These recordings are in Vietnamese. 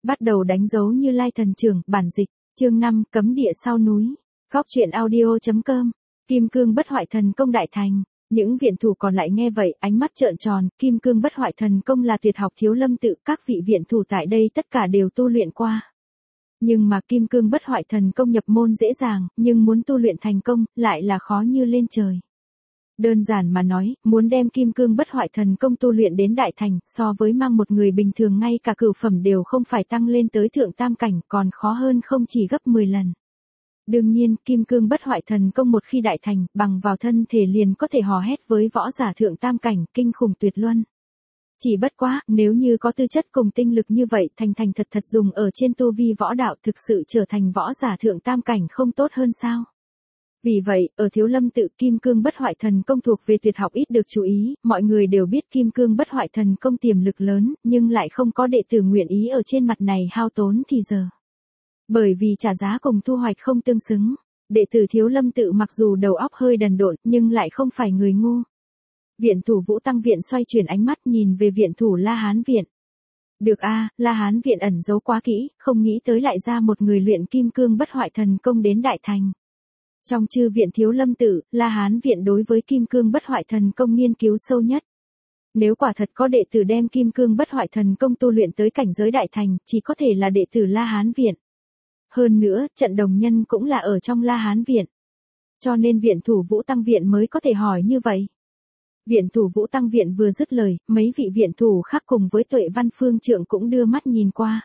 Bắt đầu đánh dấu Như Lai thần trưởng, bản dịch, chương 5, cấm địa sau núi. Góc truyện audio.com. Kim cương bất hoại thần công đại thành. Những viện thủ còn lại nghe vậy, ánh mắt trợn tròn, kim cương bất hoại thần công là tuyệt học Thiếu Lâm tự, các vị viện thủ tại đây tất cả đều tu luyện qua. Nhưng mà kim cương bất hoại thần công nhập môn dễ dàng, nhưng muốn tu luyện thành công, lại là khó như lên trời. Đơn giản mà nói, muốn đem kim cương bất hoại thần công tu luyện đến đại thành, so với mang một người bình thường ngay cả cửu phẩm đều không phải tăng lên tới thượng tam cảnh, còn khó hơn không chỉ gấp 10 lần. Đương nhiên, kim cương bất hoại thần công một khi đại thành, bằng vào thân thể liền có thể hò hét với võ giả thượng tam cảnh, kinh khủng tuyệt luân. Chỉ bất quá, nếu như có tư chất cùng tinh lực như vậy, thành thật dùng ở trên tu vi võ đạo, thực sự trở thành võ giả thượng tam cảnh không tốt hơn sao? Vì vậy, ở Thiếu Lâm tự, kim cương bất hoại thần công thuộc về tuyệt học ít được chú ý, mọi người đều biết kim cương bất hoại thần công tiềm lực lớn, nhưng lại không có đệ tử nguyện ý ở trên mặt này hao tốn thì giờ. Bởi vì trả giá cùng thu hoạch không tương xứng, đệ tử Thiếu Lâm tự mặc dù đầu óc hơi đần độn, nhưng lại không phải người ngu. Viện thủ Vũ Tăng viện xoay chuyển ánh mắt nhìn về viện thủ La Hán viện. Được a, La Hán viện ẩn giấu quá kỹ, không nghĩ tới lại ra một người luyện kim cương bất hoại thần công đến đại thành. Trong chư viện Thiếu Lâm tự, La Hán viện đối với kim cương bất hoại thần công nghiên cứu sâu nhất. Nếu quả thật có đệ tử đem kim cương bất hoại thần công tu luyện tới cảnh giới đại thành, chỉ có thể là đệ tử La Hán viện. Hơn nữa, trận đồng nhân cũng là ở trong La Hán viện. Cho nên viện thủ Vũ Tăng viện mới có thể hỏi như vậy. Viện thủ Vũ Tăng viện vừa dứt lời, mấy vị viện thủ khác cùng với Tuệ Văn Phương Trượng cũng đưa mắt nhìn qua.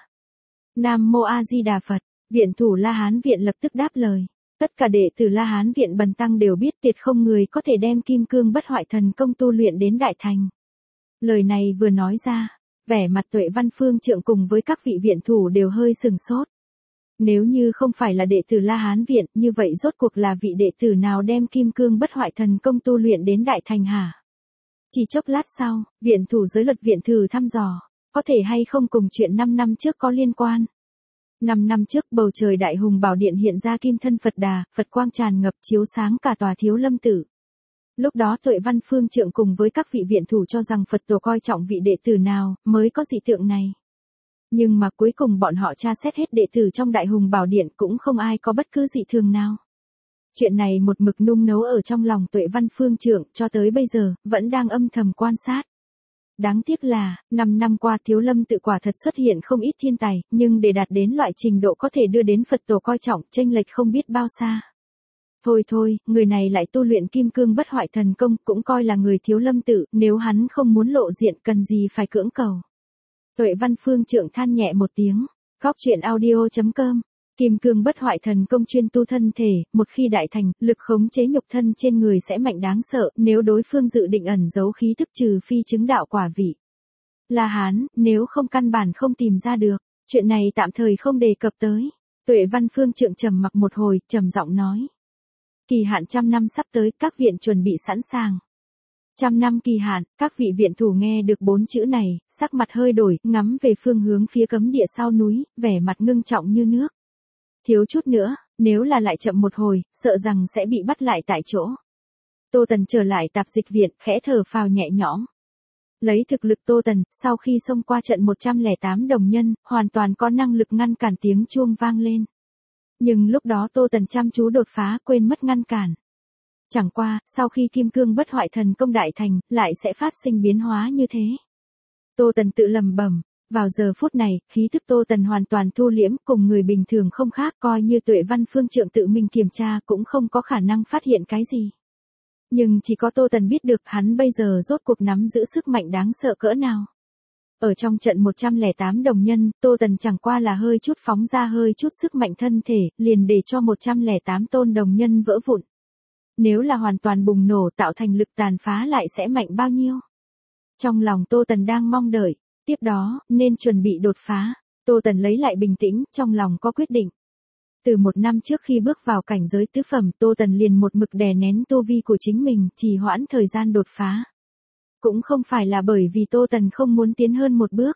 Nam Mô A Di Đà Phật, viện thủ La Hán viện lập tức đáp lời. Tất cả đệ tử La Hán viện bần tăng đều biết tuyệt không người có thể đem kim cương bất hoại thần công tu luyện đến đại thành. Lời này vừa nói ra, vẻ mặt Tuệ Văn Phương Trượng cùng với các vị viện thủ đều hơi sừng sốt. Nếu như không phải là đệ tử La Hán viện, như vậy rốt cuộc là vị đệ tử nào đem kim cương bất hoại thần công tu luyện đến đại thành hả? Chỉ chốc lát sau, viện thủ giới luật viện thử thăm dò, có thể hay không cùng chuyện 5 năm trước có liên quan. 5 năm trước bầu trời Đại Hùng Bảo Điện hiện ra kim thân Phật Đà, Phật quang tràn ngập chiếu sáng cả tòa Thiếu Lâm tự. Lúc đó Tuệ Văn Phương Trượng cùng với các vị viện thủ cho rằng Phật tổ coi trọng vị đệ tử nào mới có dị tượng này. Nhưng mà cuối cùng bọn họ tra xét hết đệ tử trong Đại Hùng Bảo Điện cũng không ai có bất cứ dị thường nào. Chuyện này một mực nung nấu ở trong lòng Tuệ Văn Phương Trượng cho tới bây giờ, vẫn đang âm thầm quan sát. Đáng tiếc là, 5 năm qua Thiếu Lâm tự quả thật xuất hiện không ít thiên tài, nhưng để đạt đến loại trình độ có thể đưa đến Phật tổ coi trọng, chênh lệch không biết bao xa. Thôi, người này lại tu luyện kim cương bất hoại thần công, cũng coi là người Thiếu Lâm tự, nếu hắn không muốn lộ diện cần gì phải cưỡng cầu. Tuệ Văn Phương Trượng than nhẹ một tiếng. Góc truyện audio.com. Kim cương bất hoại thần công chuyên tu thân thể, một khi đại thành, lực khống chế nhục thân trên người sẽ mạnh đáng sợ, nếu đối phương dự định ẩn giấu khí thức trừ phi chứng đạo quả vị. La Hán, nếu không căn bản không tìm ra được, chuyện này tạm thời không đề cập tới. Tuệ Văn Phương Trượng trầm mặc một hồi, trầm giọng nói. Kỳ hạn 100 năm sắp tới, các viện chuẩn bị sẵn sàng. 100 năm kỳ hạn, các vị viện thủ nghe được 4 chữ này, sắc mặt hơi đổi, ngắm về phương hướng phía cấm địa sau núi, vẻ mặt ngưng trọng như nước. Thiếu chút nữa, nếu là lại chậm một hồi, sợ rằng sẽ bị bắt lại tại chỗ. Tô Tần trở lại tạp dịch viện, khẽ thở phào nhẹ nhõm. Lấy thực lực Tô Tần, sau khi xông qua trận 108 đồng nhân, hoàn toàn có năng lực ngăn cản tiếng chuông vang lên. Nhưng lúc đó Tô Tần chăm chú đột phá, quên mất ngăn cản. Chẳng qua, sau khi kim cương bất hoại thần công đại thành, lại sẽ phát sinh biến hóa như thế. Tô Tần tự lầm bẩm. Vào giờ phút này, khí thức Tô Tần hoàn toàn thu liễm, cùng người bình thường không khác, coi như Tuệ Văn Phương Trượng tự mình kiểm tra cũng không có khả năng phát hiện cái gì. Nhưng chỉ có Tô Tần biết được hắn bây giờ rốt cuộc nắm giữ sức mạnh đáng sợ cỡ nào. Ở trong trận 108 đồng nhân, Tô Tần chẳng qua là hơi chút phóng ra hơi chút sức mạnh thân thể, liền để cho 108 tôn đồng nhân vỡ vụn. Nếu là hoàn toàn bùng nổ tạo thành lực tàn phá lại sẽ mạnh bao nhiêu? Trong lòng Tô Tần đang mong đợi. Tiếp đó, nên chuẩn bị đột phá. Tô Tần lấy lại bình tĩnh, trong lòng có quyết định. Từ 1 năm trước khi bước vào cảnh giới tứ phẩm, Tô Tần liền một mực đè nén tu vi của chính mình, trì hoãn thời gian đột phá. Cũng không phải là bởi vì Tô Tần không muốn tiến hơn một bước,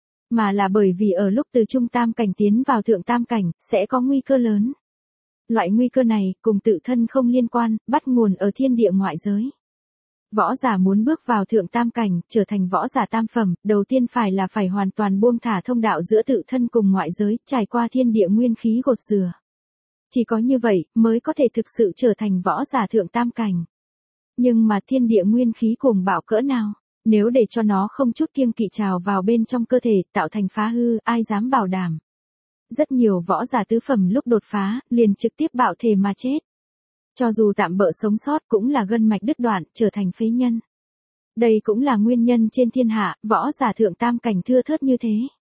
mà là bởi vì ở lúc từ trung tam cảnh tiến vào thượng tam cảnh, sẽ có nguy cơ lớn. Loại nguy cơ này, cùng tự thân không liên quan, bắt nguồn ở thiên địa ngoại giới. Võ giả muốn bước vào thượng tam cảnh, trở thành võ giả tam phẩm, đầu tiên phải hoàn toàn buông thả thông đạo giữa tự thân cùng ngoại giới, trải qua thiên địa nguyên khí gột rửa. Chỉ có như vậy, mới có thể thực sự trở thành võ giả thượng tam cảnh. Nhưng mà thiên địa nguyên khí cuồng bạo cỡ nào? Nếu để cho nó không chút kiêng kỵ trào vào bên trong cơ thể, tạo thành phá hư, ai dám bảo đảm? Rất nhiều võ giả tứ phẩm lúc đột phá, liền trực tiếp bạo thể mà chết. Cho dù tạm bỡ sống sót cũng là gân mạch đứt đoạn, trở thành phế nhân. Đây cũng là nguyên nhân trên thiên hạ, võ giả thượng tam cảnh thưa thớt như thế.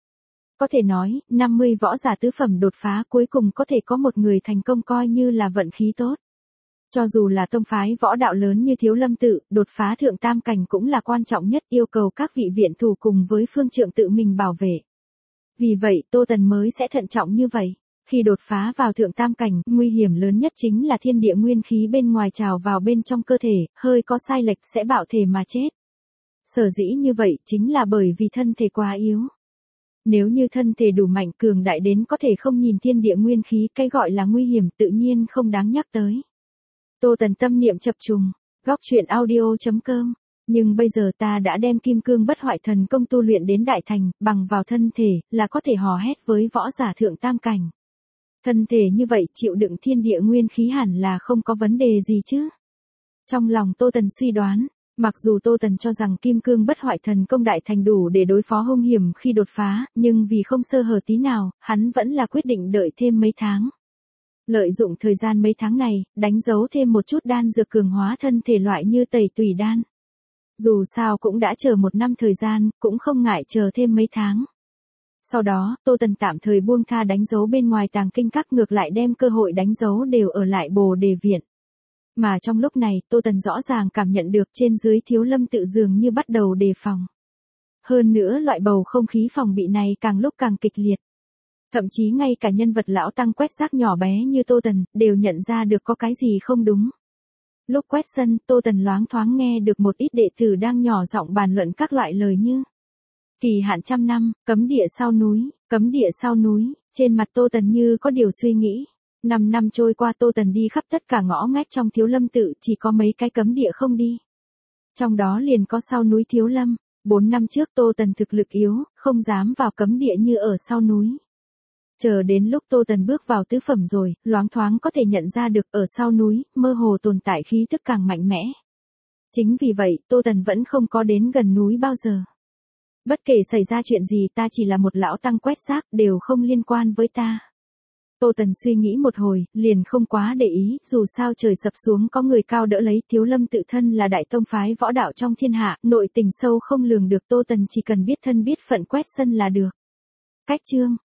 Có thể nói, 50 võ giả tứ phẩm đột phá cuối cùng có thể có một người thành công coi như là vận khí tốt. Cho dù là tông phái võ đạo lớn như Thiếu Lâm tự, đột phá thượng tam cảnh cũng là quan trọng nhất, yêu cầu các vị viện thủ cùng với phương trượng tự mình bảo vệ. Vì vậy Tô Tần mới sẽ thận trọng như vậy. Khi đột phá vào thượng tam cảnh, nguy hiểm lớn nhất chính là thiên địa nguyên khí bên ngoài trào vào bên trong cơ thể, hơi có sai lệch sẽ bạo thể mà chết. Sở dĩ như vậy chính là bởi vì thân thể quá yếu. Nếu như thân thể đủ mạnh cường đại đến có thể không nhìn thiên địa nguyên khí, cái gọi là nguy hiểm tự nhiên không đáng nhắc tới. Tô Tần tâm niệm chập trùng, góc truyện audio.com. Nhưng bây giờ ta đã đem kim cương bất hoại thần công tu luyện đến đại thành, bằng vào thân thể, là có thể hò hét với võ giả thượng tam cảnh. Thân thể như vậy chịu đựng thiên địa nguyên khí hẳn là không có vấn đề gì chứ. Trong lòng Tô Tần suy đoán, mặc dù Tô Tần cho rằng kim cương bất hoại thần công đại thành đủ để đối phó hung hiểm khi đột phá, nhưng vì không sơ hở tí nào, hắn vẫn là quyết định đợi thêm mấy tháng. Lợi dụng thời gian mấy tháng này, đánh dấu thêm một chút đan dược cường hóa thân thể loại như tẩy tùy đan. Dù sao cũng đã chờ 1 năm thời gian, cũng không ngại chờ thêm mấy tháng. Sau đó, Tô Tần tạm thời buông tha đánh dấu bên ngoài tàng kinh các, ngược lại đem cơ hội đánh dấu đều ở lại Bồ Đề Viện. Mà trong lúc này, Tô Tần rõ ràng cảm nhận được trên dưới Thiếu Lâm tự dường như bắt đầu đề phòng. Hơn nữa loại bầu không khí phòng bị này càng lúc càng kịch liệt. Thậm chí ngay cả nhân vật lão tăng quét rác nhỏ bé như Tô Tần, đều nhận ra được có cái gì không đúng. Lúc quét sân, Tô Tần loáng thoáng nghe được một ít đệ tử đang nhỏ giọng bàn luận các loại lời như: kỳ hạn 100 năm, cấm địa sau núi, cấm địa sau núi. Trên mặt Tô Tần như có điều suy nghĩ. 5 năm trôi qua, Tô Tần đi khắp tất cả ngõ ngách trong Thiếu Lâm tự, chỉ có mấy cái cấm địa không đi. Trong đó liền có sau núi Thiếu Lâm. 4 năm trước Tô Tần thực lực yếu, không dám vào cấm địa như ở sau núi. Chờ đến lúc Tô Tần bước vào tứ phẩm rồi, loáng thoáng có thể nhận ra được ở sau núi, mơ hồ tồn tại khí tức càng mạnh mẽ. Chính vì vậy, Tô Tần vẫn không có đến gần núi bao giờ. Bất kể xảy ra chuyện gì, ta chỉ là một lão tăng quét rác, đều không liên quan với ta. Tô Tần suy nghĩ một hồi, liền không quá để ý, dù sao trời sập xuống có người cao đỡ lấy. Thiếu Lâm tự thân là đại tông phái võ đạo trong thiên hạ, nội tình sâu không lường được, Tô Tần chỉ cần biết thân biết phận quét sân là được. Cách chương